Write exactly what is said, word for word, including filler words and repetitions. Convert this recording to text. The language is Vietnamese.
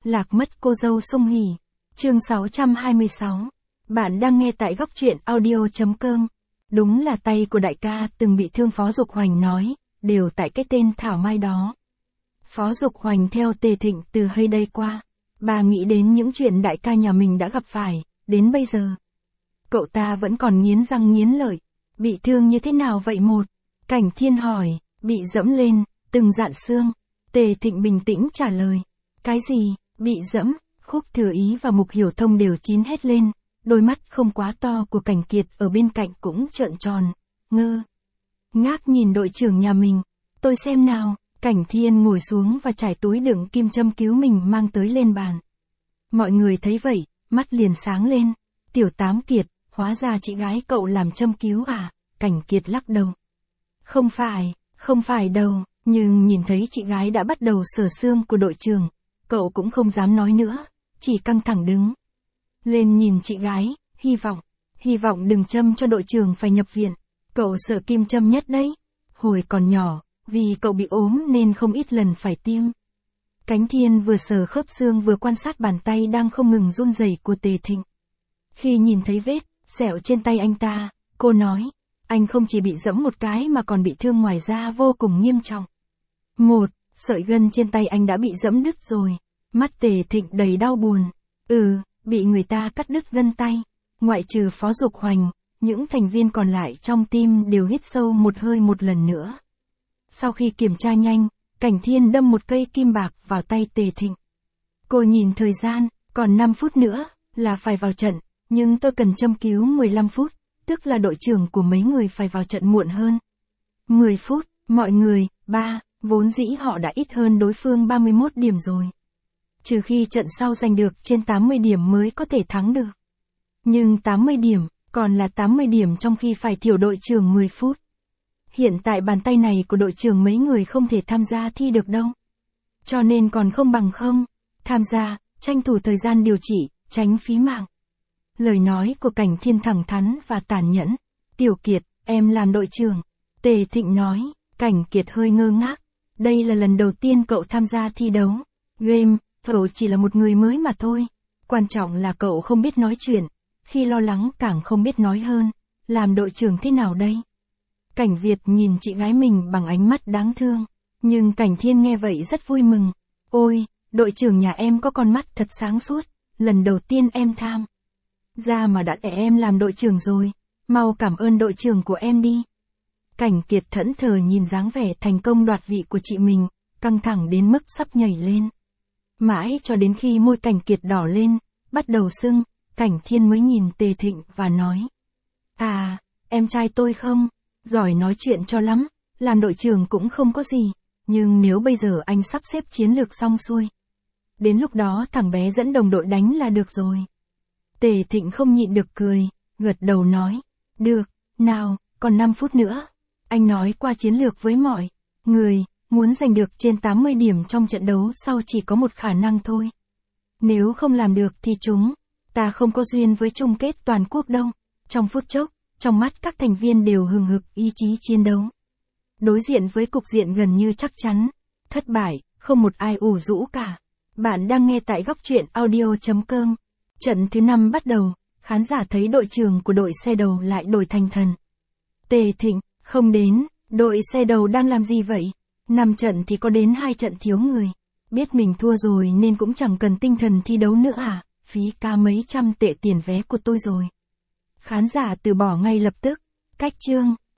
Lạc mất cô dâu Sung Hỉ. Chương sáu trăm hai mươi sáu. Bạn đang nghe tại góc truyện audio.com. Đúng là tay của đại ca từng bị thương. Phó Dục Hoành nói, đều tại cái tên Thảo Mai đó. Phó Dục Hoành theo Tề Thịnh từ hay đây qua. Bà nghĩ đến những chuyện đại ca nhà mình đã gặp phải, đến bây giờ. Cậu ta vẫn còn nghiến răng nghiến lợi. Bị thương như thế nào vậy một? Cảnh Thiên hỏi. Bị dẫm lên, từng dạn xương. Tề Thịnh bình tĩnh trả lời. Cái gì? Bị dẫm? Khúc Thừa Ý và Mục Hiểu Thông đều chín hét lên. Đôi mắt không quá to của Cảnh Kiệt ở bên cạnh cũng trợn tròn, ngơ ngác nhìn đội trưởng nhà mình. Tôi xem nào. Cảnh Thiên ngồi xuống và trải túi đựng kim châm cứu mình mang tới lên bàn. Mọi người thấy vậy, mắt liền sáng lên. Tiểu Tám Kiệt, hóa ra chị gái cậu làm châm cứu à? Cảnh Kiệt lắc đầu. Không phải, không phải đâu, nhưng nhìn thấy chị gái đã bắt đầu sờ xương của đội trưởng, cậu cũng không dám nói nữa, chỉ căng thẳng đứng lên nhìn chị gái, hy vọng, hy vọng đừng châm cho đội trưởng phải nhập viện. Cậu sợ kim châm nhất đấy. Hồi còn nhỏ, vì cậu bị ốm nên không ít lần phải tiêm. Cánh Thiên vừa sờ khớp xương vừa quan sát bàn tay đang không ngừng run rẩy của Tề Thịnh. Khi nhìn thấy vết sẹo trên tay anh ta, cô nói, anh không chỉ bị giẫm một cái mà còn bị thương ngoài ra vô cùng nghiêm trọng. Một, sợi gân trên tay anh đã bị giẫm đứt rồi. Mắt Tề Thịnh đầy đau buồn. Ừ, bị người ta cắt đứt gân tay. Ngoại trừ Phó Dục Hoành, những thành viên còn lại trong team đều hít sâu một hơi một lần nữa. Sau khi kiểm tra nhanh, Cảnh Thiên đâm một cây kim bạc vào tay Tề Thịnh. Cô nhìn thời gian, còn năm phút nữa là phải vào trận, nhưng tôi cần châm cứu mười lăm phút, tức là đội trưởng của mấy người phải vào trận muộn hơn. mười phút, mọi người, ba, vốn dĩ họ đã ít hơn đối phương ba mươi mốt điểm rồi. Trừ khi trận sau giành được trên tám mươi điểm mới có thể thắng được. Nhưng tám mươi điểm, còn là tám mươi điểm trong khi phải thiểu đội trưởng mười phút. Hiện tại bàn tay này của đội trưởng mấy người không thể tham gia thi được đâu. Cho nên còn không bằng không tham gia, tranh thủ thời gian điều trị, tránh phí mạng. Lời nói của Cảnh Thiên thẳng thắn và tàn nhẫn. Tiểu Kiệt, em làm đội trưởng. Tề Thịnh nói. Cảnh Kiệt hơi ngơ ngác. Đây là lần đầu tiên cậu tham gia thi đấu. Game, cậu chỉ là một người mới mà thôi. Quan trọng là cậu không biết nói chuyện. Khi lo lắng càng không biết nói hơn. Làm đội trưởng thế nào đây? Cảnh Việt nhìn chị gái mình bằng ánh mắt đáng thương. Nhưng Cảnh Thiên nghe vậy rất vui mừng. Ôi, đội trưởng nhà em có con mắt thật sáng suốt. Lần đầu tiên em tham ra mà đã để em làm đội trưởng rồi. Mau cảm ơn đội trưởng của em đi. Cảnh Kiệt thẫn thờ nhìn dáng vẻ thành công đoạt vị của chị mình, căng thẳng đến mức sắp nhảy lên. Mãi cho đến khi môi Cảnh Kiệt đỏ lên, bắt đầu sưng, Cảnh Thiên mới nhìn Tề Thịnh và nói. À, em trai tôi không? Giỏi nói chuyện cho lắm, làm đội trưởng cũng không có gì, nhưng nếu bây giờ anh sắp xếp chiến lược xong xuôi. Đến lúc đó thằng bé dẫn đồng đội đánh là được rồi. Tề Thịnh không nhịn được cười, gật đầu nói. Được, nào, còn năm phút nữa. Anh nói qua chiến lược với mọi người, muốn giành được trên tám mươi điểm trong trận đấu sau chỉ có một khả năng thôi. Nếu không làm được thì chúng ta không có duyên với chung kết toàn quốc đâu. Trong phút chốc, trong mắt các thành viên đều hừng hực ý chí chiến đấu. Đối diện với cục diện gần như chắc chắn, thất bại, không một ai ủ rũ cả. Bạn đang nghe tại góc truyện audio.com. Trận thứ năm bắt đầu, khán giả thấy đội trưởng của đội xe đầu lại đổi thành thần. Tề Thịnh, không đến, đội xe đầu đang làm gì vậy? Năm trận thì có đến hai trận thiếu người. Biết mình thua rồi nên cũng chẳng cần tinh thần thi đấu nữa à? Phí ca mấy trăm tệ tiền vé của tôi rồi. Khán giả từ bỏ ngay lập tức. Cách chương.